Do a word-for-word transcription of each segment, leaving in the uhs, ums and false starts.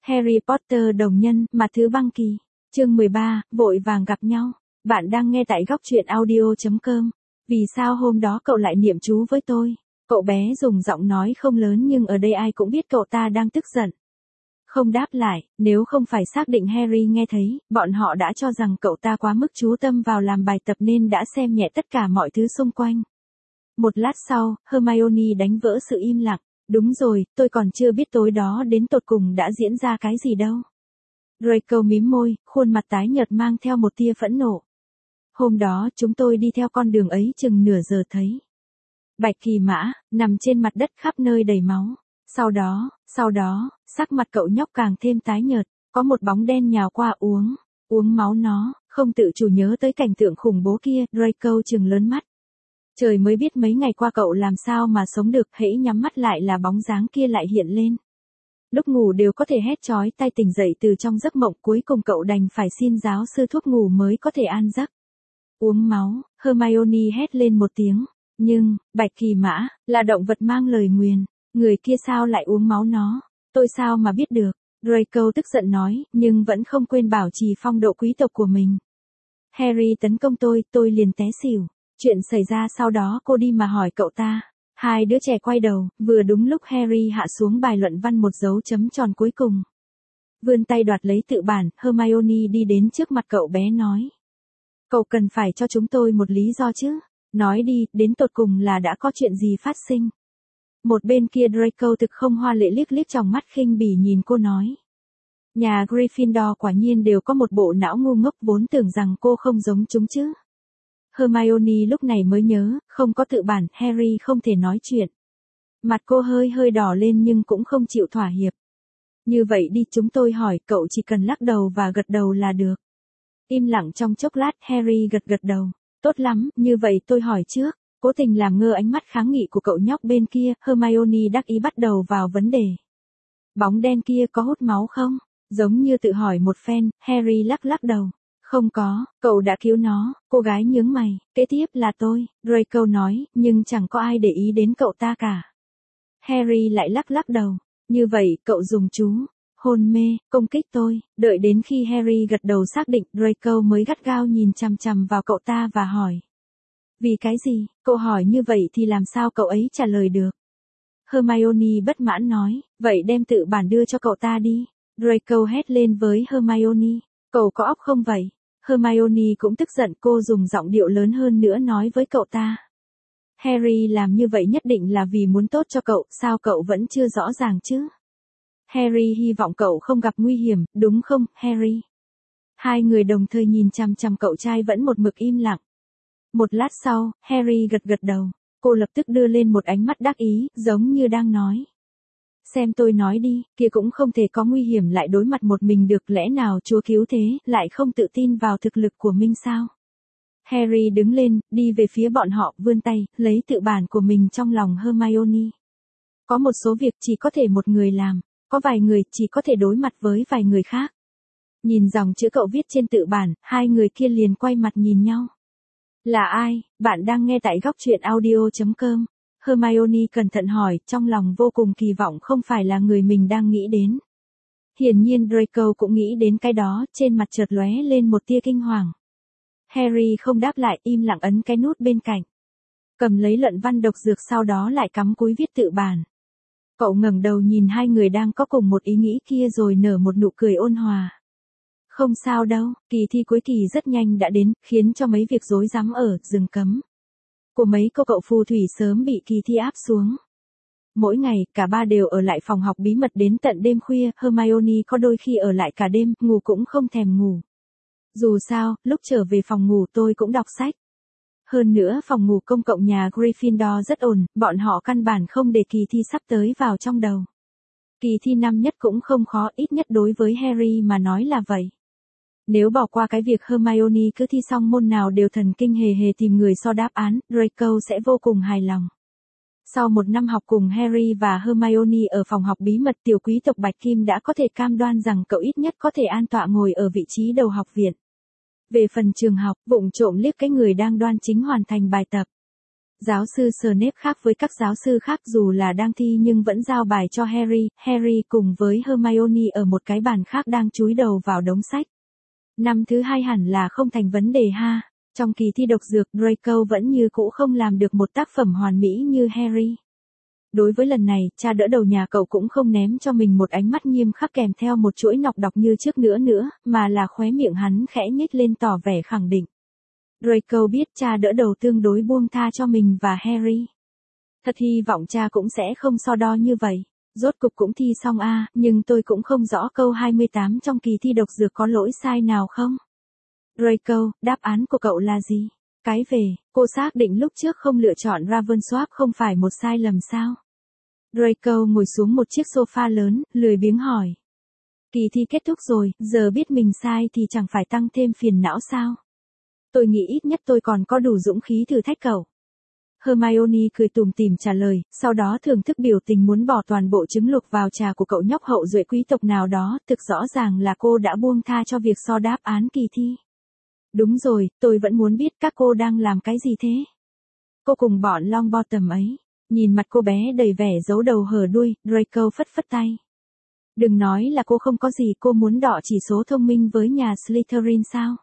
Harry Potter đồng nhân, mặt thứ băng kỳ. Chương mười ba, vội vàng gặp nhau. Bạn đang nghe tại góc truyện audio chấm com. Vì sao hôm đó cậu lại niệm chú với tôi? Cậu bé dùng giọng nói không lớn nhưng ở đây ai cũng biết cậu ta đang tức giận. Không đáp lại, nếu không phải xác định Harry nghe thấy, bọn họ đã cho rằng cậu ta quá mức chú tâm vào làm bài tập nên đã xem nhẹ tất cả mọi thứ xung quanh. Một lát sau, Hermione đánh vỡ sự im lặng. Đúng rồi, tôi còn chưa biết tối đó đến tột cùng đã diễn ra cái gì đâu. Draco mím môi, khuôn mặt tái nhợt mang theo một tia phẫn nộ. Hôm đó chúng tôi đi theo con đường ấy chừng nửa giờ thấy Bạch Kỳ Mã, nằm trên mặt đất khắp nơi đầy máu. Sau đó, sau đó, sắc mặt cậu nhóc càng thêm tái nhợt, có một bóng đen nhào qua uống, uống máu nó, không tự chủ nhớ tới cảnh tượng khủng bố kia, Draco trừng lớn mắt. Trời mới biết mấy ngày qua cậu làm sao mà sống được, hễ nhắm mắt lại là bóng dáng kia lại hiện lên. Lúc ngủ đều có thể hét chói tai tỉnh dậy từ trong giấc mộng, cuối cùng cậu đành phải xin giáo sư thuốc ngủ mới có thể an giấc. Uống máu, Hermione hét lên một tiếng, nhưng, Bạch Kỳ Mã, là động vật mang lời nguyền, người kia sao lại uống máu nó, tôi sao mà biết được, Draco tức giận nói, nhưng vẫn không quên bảo trì phong độ quý tộc của mình. Harry tấn công tôi, tôi liền té xỉu. Chuyện xảy ra sau đó cô đi mà hỏi cậu ta. Hai đứa trẻ quay đầu, vừa đúng lúc Harry hạ xuống bài luận văn một dấu chấm tròn cuối cùng. Vươn tay đoạt lấy tự bản, Hermione đi đến trước mặt cậu bé nói. Cậu cần phải cho chúng tôi một lý do chứ. Nói đi, đến tột cùng là đã có chuyện gì phát sinh. Một bên kia Draco thực không hoa lệ liếc liếc trong mắt khinh bỉ nhìn cô nói. Nhà Gryffindor quả nhiên đều có một bộ não ngu ngốc, vốn tưởng rằng cô không giống chúng chứ. Hermione lúc này mới nhớ, không có tự bản, Harry không thể nói chuyện. Mặt cô hơi hơi đỏ lên nhưng cũng không chịu thỏa hiệp. Như vậy đi, chúng tôi hỏi, cậu chỉ cần lắc đầu và gật đầu là được. Im lặng trong chốc lát, Harry gật gật đầu. Tốt lắm, như vậy tôi hỏi trước. Cố tình làm ngơ ánh mắt kháng nghị của cậu nhóc bên kia, Hermione đắc ý bắt đầu vào vấn đề. Bóng đen kia có hút máu không? Giống như tự hỏi một phen, Harry lắc lắc đầu. Không có, cậu đã cứu nó, cô gái nhướng mày, kế tiếp là tôi, Draco nói, nhưng chẳng có ai để ý đến cậu ta cả. Harry lại lắc lắc đầu, như vậy, cậu dùng chú, hôn mê, công kích tôi, đợi đến khi Harry gật đầu xác định, Draco mới gắt gao nhìn chằm chằm vào cậu ta và hỏi. Vì cái gì, cậu hỏi như vậy thì làm sao cậu ấy trả lời được? Hermione bất mãn nói, vậy đem tự bản đưa cho cậu ta đi, Draco hét lên với Hermione. Cậu có óc không vậy? Hermione cũng tức giận, cô dùng giọng điệu lớn hơn nữa nói với cậu ta. Harry làm như vậy nhất định là vì muốn tốt cho cậu, sao cậu vẫn chưa rõ ràng chứ? Harry hy vọng cậu không gặp nguy hiểm, đúng không, Harry? Hai người đồng thời nhìn chằm chằm cậu trai vẫn một mực im lặng. Một lát sau, Harry gật gật đầu, cô lập tức đưa lên một ánh mắt đắc ý, giống như đang nói. Xem tôi nói đi, kia cũng không thể có nguy hiểm lại đối mặt một mình được, lẽ nào Chúa cứu thế, lại không tự tin vào thực lực của mình sao? Harry đứng lên, đi về phía bọn họ, vươn tay, lấy tự bản của mình trong lòng Hermione. Có một số việc chỉ có thể một người làm, có vài người chỉ có thể đối mặt với vài người khác. Nhìn dòng chữ cậu viết trên tự bản, hai người kia liền quay mặt nhìn nhau. Là ai? Bạn đang nghe tại góc truyện audio chấm com. Hermione cẩn thận hỏi, trong lòng vô cùng kỳ vọng không phải là người mình đang nghĩ đến. Hiển nhiên Draco cũng nghĩ đến cái đó, trên mặt chợt lóe lên một tia kinh hoàng. Harry không đáp lại, im lặng ấn cái nút bên cạnh. Cầm lấy luận văn độc dược, sau đó lại cắm cúi viết tự bản. Cậu ngẩng đầu nhìn hai người đang có cùng một ý nghĩ kia rồi nở một nụ cười ôn hòa. Không sao đâu, kỳ thi cuối kỳ rất nhanh đã đến, khiến cho mấy việc rối rắm ở rừng cấm của mấy cô cậu phù thủy sớm bị kỳ thi áp xuống. Mỗi ngày, cả ba đều ở lại phòng học bí mật đến tận đêm khuya, Hermione có đôi khi ở lại cả đêm, ngủ cũng không thèm ngủ. Dù sao, lúc trở về phòng ngủ tôi cũng đọc sách. Hơn nữa phòng ngủ công cộng nhà Gryffindor rất ổn, bọn họ căn bản không để kỳ thi sắp tới vào trong đầu. Kỳ thi năm nhất cũng không khó, ít nhất đối với Harry mà nói là vậy. Nếu bỏ qua cái việc Hermione cứ thi xong môn nào đều thần kinh hề hề tìm người so đáp án, Draco sẽ vô cùng hài lòng. Sau một năm học cùng Harry và Hermione ở phòng học bí mật, tiểu quý tộc Bạch Kim đã có thể cam đoan rằng cậu ít nhất có thể an tọa ngồi ở vị trí đầu học viện. Về phần trường học, vụng trộm liếc cái người đang đoan chính hoàn thành bài tập. Giáo sư Snape khác với các giáo sư khác dù là đang thi nhưng vẫn giao bài cho Harry, Harry cùng với Hermione ở một cái bàn khác đang chúi đầu vào đống sách. Năm thứ hai hẳn là không thành vấn đề ha. Trong kỳ thi độc dược, Draco vẫn như cũ không làm được một tác phẩm hoàn mỹ như Harry. Đối với lần này, cha đỡ đầu nhà cậu cũng không ném cho mình một ánh mắt nghiêm khắc kèm theo một chuỗi nọc đọc như trước nữa nữa, mà là khóe miệng hắn khẽ nhếch lên tỏ vẻ khẳng định. Draco biết cha đỡ đầu tương đối buông tha cho mình và Harry. Thật hy vọng cha cũng sẽ không so đo như vậy. Rốt cục cũng thi xong a, à, nhưng tôi cũng không rõ câu hai mươi tám trong kỳ thi độc dược có lỗi sai nào không? Draco, đáp án của cậu là gì? Cái về, cô xác định lúc trước không lựa chọn Ravensworth không phải một sai lầm sao? Draco ngồi xuống một chiếc sofa lớn, lười biếng hỏi. Kỳ thi kết thúc rồi, giờ biết mình sai thì chẳng phải tăng thêm phiền não sao? Tôi nghĩ ít nhất tôi còn có đủ dũng khí thử thách cậu. Hermione cười tủm tỉm trả lời, sau đó thưởng thức biểu tình muốn bỏ toàn bộ trứng luộc vào trà của cậu nhóc hậu duệ quý tộc nào đó, thực rõ ràng là cô đã buông tha cho việc so đáp án kỳ thi. Đúng rồi, tôi vẫn muốn biết các cô đang làm cái gì thế? Cô cùng bọn Longbottom ấy. Nhìn mặt cô bé đầy vẻ giấu đầu hở đuôi, Draco phất phất tay. Đừng nói là cô không có gì, cô muốn đọ chỉ số thông minh với nhà Slytherin sao?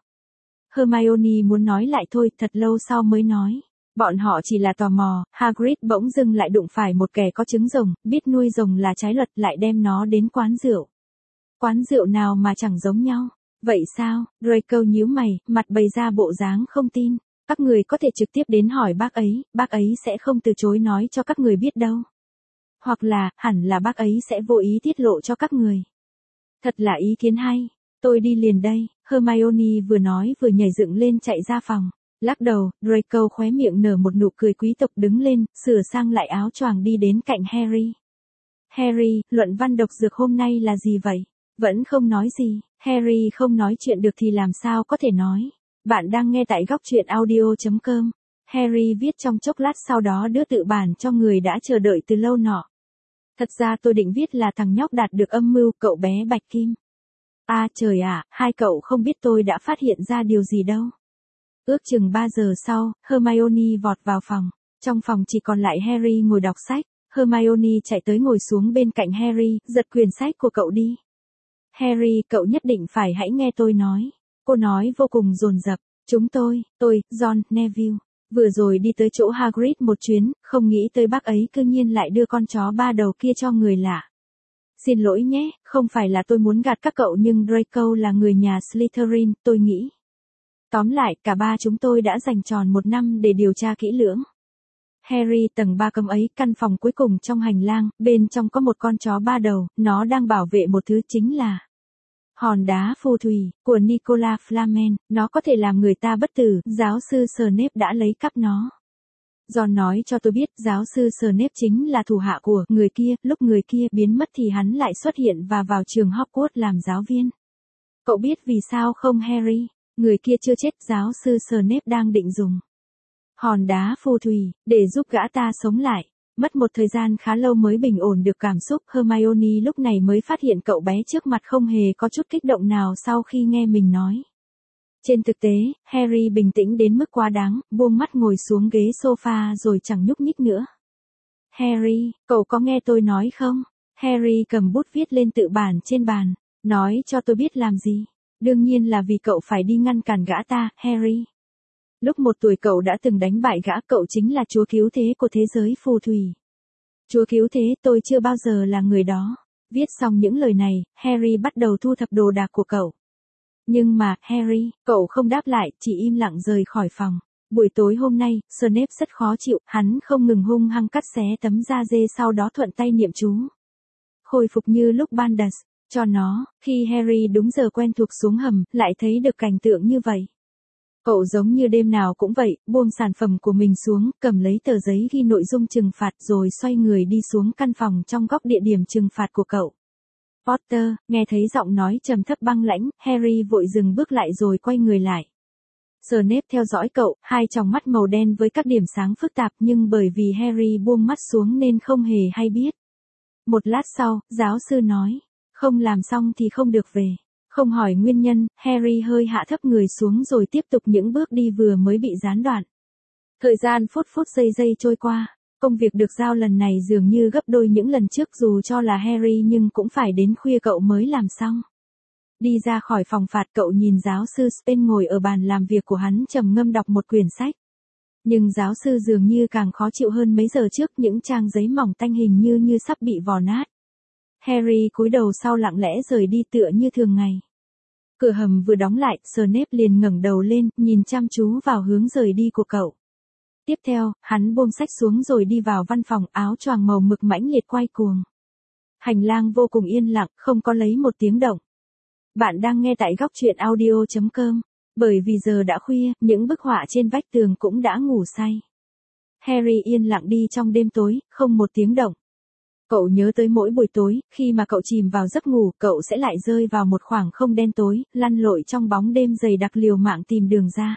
Hermione muốn nói lại thôi, thật lâu sau mới nói. Bọn họ chỉ là tò mò. Hagrid bỗng dưng lại đụng phải một kẻ có trứng rồng, biết nuôi rồng là trái luật, lại đem nó đến quán rượu. Quán rượu nào mà chẳng giống nhau. Vậy sao? Draco nhíu mày, mặt bày ra bộ dáng không tin. Các người có thể trực tiếp đến hỏi bác ấy, bác ấy sẽ không từ chối nói cho các người biết đâu. Hoặc là, hẳn là bác ấy sẽ vô ý tiết lộ cho các người. Thật là ý kiến hay. Tôi đi liền đây. Hermione vừa nói vừa nhảy dựng lên chạy ra phòng. Lắc đầu, Draco khóe miệng nở một nụ cười quý tộc đứng lên, sửa sang lại áo choàng đi đến cạnh Harry. Harry, luận văn độc dược hôm nay là gì vậy? Vẫn không nói gì. Harry không nói chuyện được thì làm sao có thể nói. Bạn đang nghe tại góc truyện audio chấm com. Harry viết trong chốc lát sau đó đưa tự bản cho người đã chờ đợi từ lâu nọ. Thật ra tôi định viết là thằng nhóc đạt được âm mưu, cậu bé Bạch Kim. À trời ạ, à, hai cậu không biết tôi đã phát hiện ra điều gì đâu. Ước chừng ba giờ sau, Hermione vọt vào phòng. Trong phòng chỉ còn lại Harry ngồi đọc sách. Hermione chạy tới ngồi xuống bên cạnh Harry, giật quyển sách của cậu đi. Harry, cậu nhất định phải hãy nghe tôi nói. Cô nói vô cùng dồn dập. Chúng tôi, tôi, John, Neville, vừa rồi đi tới chỗ Hagrid một chuyến, không nghĩ tới bác ấy cư nhiên lại đưa con chó ba đầu kia cho người lạ. Xin lỗi nhé, không phải là tôi muốn gạt các cậu nhưng Draco là người nhà Slytherin, tôi nghĩ. Tóm lại, cả ba chúng tôi đã dành tròn một năm để điều tra kỹ lưỡng. Harry, tầng ba cấm ấy, căn phòng cuối cùng trong hành lang, bên trong có một con chó ba đầu, nó đang bảo vệ một thứ chính là hòn đá phù thủy, của Nicolas Flamel, nó có thể làm người ta bất tử, giáo sư Snape đã lấy cắp nó. John nói cho tôi biết, giáo sư Snape chính là thủ hạ của người kia, lúc người kia biến mất thì hắn lại xuất hiện và vào trường Hogwarts làm giáo viên. Cậu biết vì sao không Harry? Người kia chưa chết, giáo sư Snape đang định dùng hòn đá phù thủy để giúp gã ta sống lại. Mất một thời gian khá lâu mới bình ổn được cảm xúc, Hermione lúc này mới phát hiện cậu bé trước mặt không hề có chút kích động nào sau khi nghe mình nói. Trên thực tế, Harry bình tĩnh đến mức quá đáng, buông mắt ngồi xuống ghế sofa rồi chẳng nhúc nhích nữa. Harry, cậu có nghe tôi nói không? Harry cầm bút viết lên tự bản trên bàn. Nói cho tôi biết làm gì? Đương nhiên là vì cậu phải đi ngăn cản gã ta, Harry. Lúc một tuổi cậu đã từng đánh bại gã, cậu chính là chúa cứu thế của thế giới phù thủy. Chúa cứu thế, tôi chưa bao giờ là người đó. Viết xong những lời này, Harry bắt đầu thu thập đồ đạc của cậu. Nhưng mà, Harry, cậu không đáp lại, chỉ im lặng rời khỏi phòng. Buổi tối hôm nay, Snape rất khó chịu, hắn không ngừng hung hăng cắt xé tấm da dê sau đó thuận tay niệm chú. Khôi phục như lúc ban đợt, cho nó, khi Harry đúng giờ quen thuộc xuống hầm, lại thấy được cảnh tượng như vậy. Cậu giống như đêm nào cũng vậy, buông sản phẩm của mình xuống, cầm lấy tờ giấy ghi nội dung trừng phạt rồi xoay người đi xuống căn phòng trong góc địa điểm trừng phạt của cậu. Potter, nghe thấy giọng nói trầm thấp băng lãnh, Harry vội dừng bước lại rồi quay người lại. Snape theo dõi cậu, hai tròng mắt màu đen với các điểm sáng phức tạp nhưng bởi vì Harry buông mắt xuống nên không hề hay biết. Một lát sau, giáo sư nói, không làm xong thì không được về. Không hỏi nguyên nhân, Harry hơi hạ thấp người xuống rồi tiếp tục những bước đi vừa mới bị gián đoạn. Thời gian phút phút giây giây trôi qua, công việc được giao lần này dường như gấp đôi những lần trước dù cho là Harry nhưng cũng phải đến khuya cậu mới làm xong. Đi ra khỏi phòng phạt cậu nhìn giáo sư Spen ngồi ở bàn làm việc của hắn trầm ngâm đọc một quyển sách. Nhưng giáo sư dường như càng khó chịu hơn mấy giờ trước, những trang giấy mỏng tanh hình như như sắp bị vò nát. Harry cúi đầu sau lặng lẽ rời đi tựa như thường ngày. Cửa hầm vừa đóng lại, Snape liền ngẩng đầu lên, nhìn chăm chú vào hướng rời đi của cậu. Tiếp theo, hắn buông sách xuống rồi đi vào văn phòng, áo choàng màu mực mãnh liệt quay cuồng. Hành lang vô cùng yên lặng, không có lấy một tiếng động. Bạn đang nghe tại góc truyện audio chấm com. Bởi vì giờ đã khuya, những bức họa trên vách tường cũng đã ngủ say. Harry yên lặng đi trong đêm tối, không một tiếng động. Cậu nhớ tới mỗi buổi tối, khi mà cậu chìm vào giấc ngủ, cậu sẽ lại rơi vào một khoảng không đen tối, lăn lội trong bóng đêm dày đặc liều mạng tìm đường ra.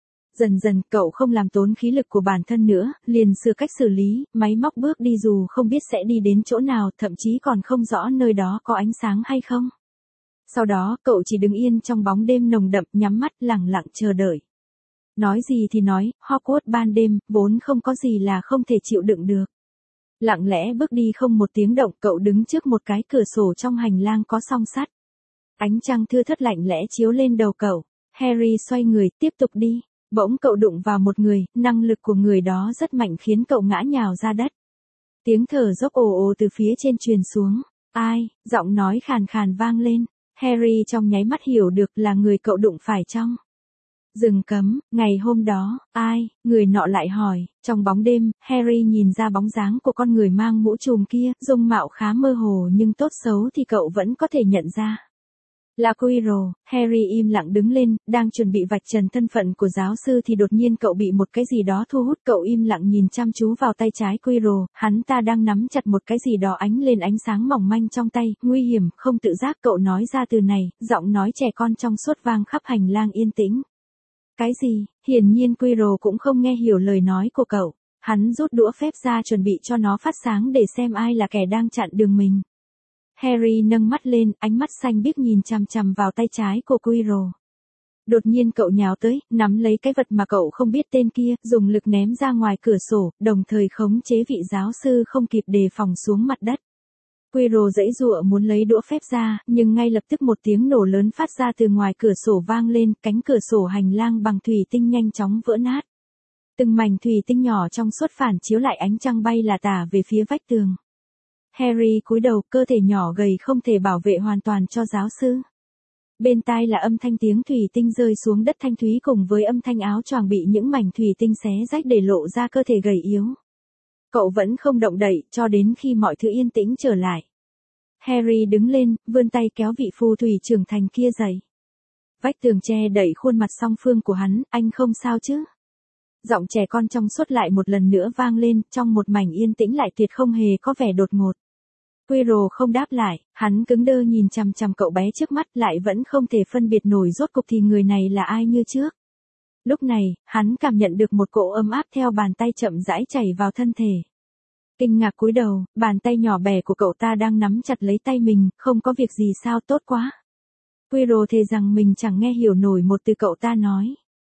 Dần dần, cậu không làm tốn khí lực của bản thân nữa, liền sửa cách xử lý, máy móc bước đi dù không biết sẽ đi đến chỗ nào, thậm chí còn không rõ nơi đó có ánh sáng hay không. Sau đó, cậu chỉ đứng yên trong bóng đêm nồng đậm, nhắm mắt lặng lặng chờ đợi. Nói gì thì nói, Hogwarts ban đêm, vốn không có gì là không thể chịu đựng được. Lặng lẽ bước đi không một tiếng động, cậu đứng trước một cái cửa sổ trong hành lang có song sắt. Ánh trăng thưa thớt lạnh lẽ chiếu lên đầu cậu. Harry xoay người, tiếp tục đi. Bỗng cậu đụng vào một người, năng lực của người đó rất mạnh khiến cậu ngã nhào ra đất. Tiếng thở dốc ồ ồ từ phía trên truyền xuống. Ai, giọng nói khàn khàn vang lên. Harry trong nháy mắt hiểu được là người cậu đụng phải trong rừng cấm. Ngày hôm đó, ai, người nọ lại hỏi. Trong bóng đêm, Harry nhìn ra bóng dáng của con người mang mũ trùm kia, dung mạo khá mơ hồ nhưng tốt xấu thì cậu vẫn có thể nhận ra. Là Quirrell. Harry im lặng đứng lên, đang chuẩn bị vạch trần thân phận của giáo sư thì đột nhiên cậu bị một cái gì đó thu hút. Cậu im lặng nhìn chăm chú vào tay trái Quirrell, hắn ta đang nắm chặt một cái gì đó ánh lên ánh sáng mỏng manh trong tay, nguy hiểm. Không tự giác cậu nói ra từ này, giọng nói trẻ con trong suốt vang khắp hành lang yên tĩnh. Cái gì? Hiển nhiên Quirrell cũng không nghe hiểu lời nói của cậu. Hắn rút đũa phép ra chuẩn bị cho nó phát sáng để xem ai là kẻ đang chặn đường mình. Harry nâng mắt lên, ánh mắt xanh biếc nhìn chằm chằm vào tay trái của Quirrell. Đột nhiên cậu nhào tới, nắm lấy cái vật mà cậu không biết tên kia, dùng lực ném ra ngoài cửa sổ, đồng thời khống chế vị giáo sư không kịp đề phòng xuống mặt đất. Quirrell giãy giụa muốn lấy đũa phép ra, nhưng ngay lập tức một tiếng nổ lớn phát ra từ ngoài cửa sổ vang lên, cánh cửa sổ hành lang bằng thủy tinh nhanh chóng vỡ nát. Từng mảnh thủy tinh nhỏ trong suốt phản chiếu lại ánh trăng bay là tả về phía vách tường. Harry cúi đầu, cơ thể nhỏ gầy không thể bảo vệ hoàn toàn cho giáo sư. Bên tai là âm thanh tiếng thủy tinh rơi xuống đất thanh thúy cùng với âm thanh áo choàng bị những mảnh thủy tinh xé rách để lộ ra cơ thể gầy yếu. Cậu vẫn không động đậy cho đến khi mọi thứ yên tĩnh trở lại. Harry đứng lên, vươn tay kéo vị phù thủy trưởng thành kia dậy. Vách tường che đậy khuôn mặt song phương của hắn, anh không sao chứ? Giọng trẻ con trong suốt lại một lần nữa vang lên, trong một mảnh yên tĩnh lại tuyệt không hề có vẻ đột ngột. Quirrell không đáp lại, hắn cứng đơ nhìn chằm chằm cậu bé trước mắt, lại vẫn không thể phân biệt nổi rốt cục thì người này là ai như trước. Lúc này, hắn cảm nhận được một cỗ ấm áp theo bàn tay chậm rãi chảy vào thân thể. Kinh ngạc cúi đầu, bàn tay nhỏ bé của cậu ta đang nắm chặt lấy tay mình, không có việc gì sao, tốt quá. Quirrell thề rằng mình chẳng nghe hiểu nổi một từ cậu ta nói.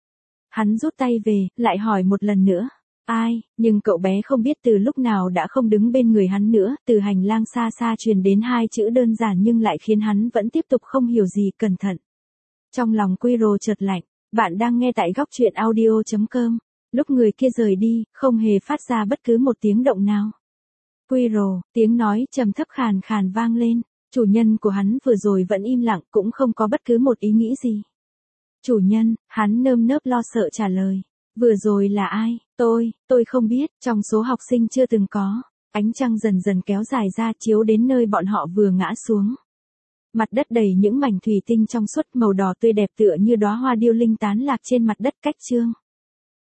Hắn rút tay về, lại hỏi một lần nữa. Ai, nhưng cậu bé không biết từ lúc nào đã không đứng bên người hắn nữa, từ hành lang xa xa truyền đến hai chữ đơn giản nhưng lại khiến hắn vẫn tiếp tục không hiểu gì, cẩn thận. Trong lòng Quirrell chợt lạnh, bạn đang nghe tại góc truyện audio chấm com. Lúc người kia rời đi, không hề phát ra bất cứ một tiếng động nào. Quirrell, tiếng nói trầm thấp khàn khàn vang lên, chủ nhân của hắn vừa rồi vẫn im lặng, cũng không có bất cứ một ý nghĩ gì. Chủ nhân, hắn nơm nớp lo sợ trả lời. Vừa rồi là ai? Tôi, tôi không biết, trong số học sinh chưa từng có. Ánh trăng dần dần kéo dài ra chiếu đến nơi bọn họ vừa ngã xuống. Mặt đất đầy những mảnh thủy tinh trong suốt màu đỏ tươi đẹp tựa như đóa hoa điêu linh tán lạc trên mặt đất cách trương.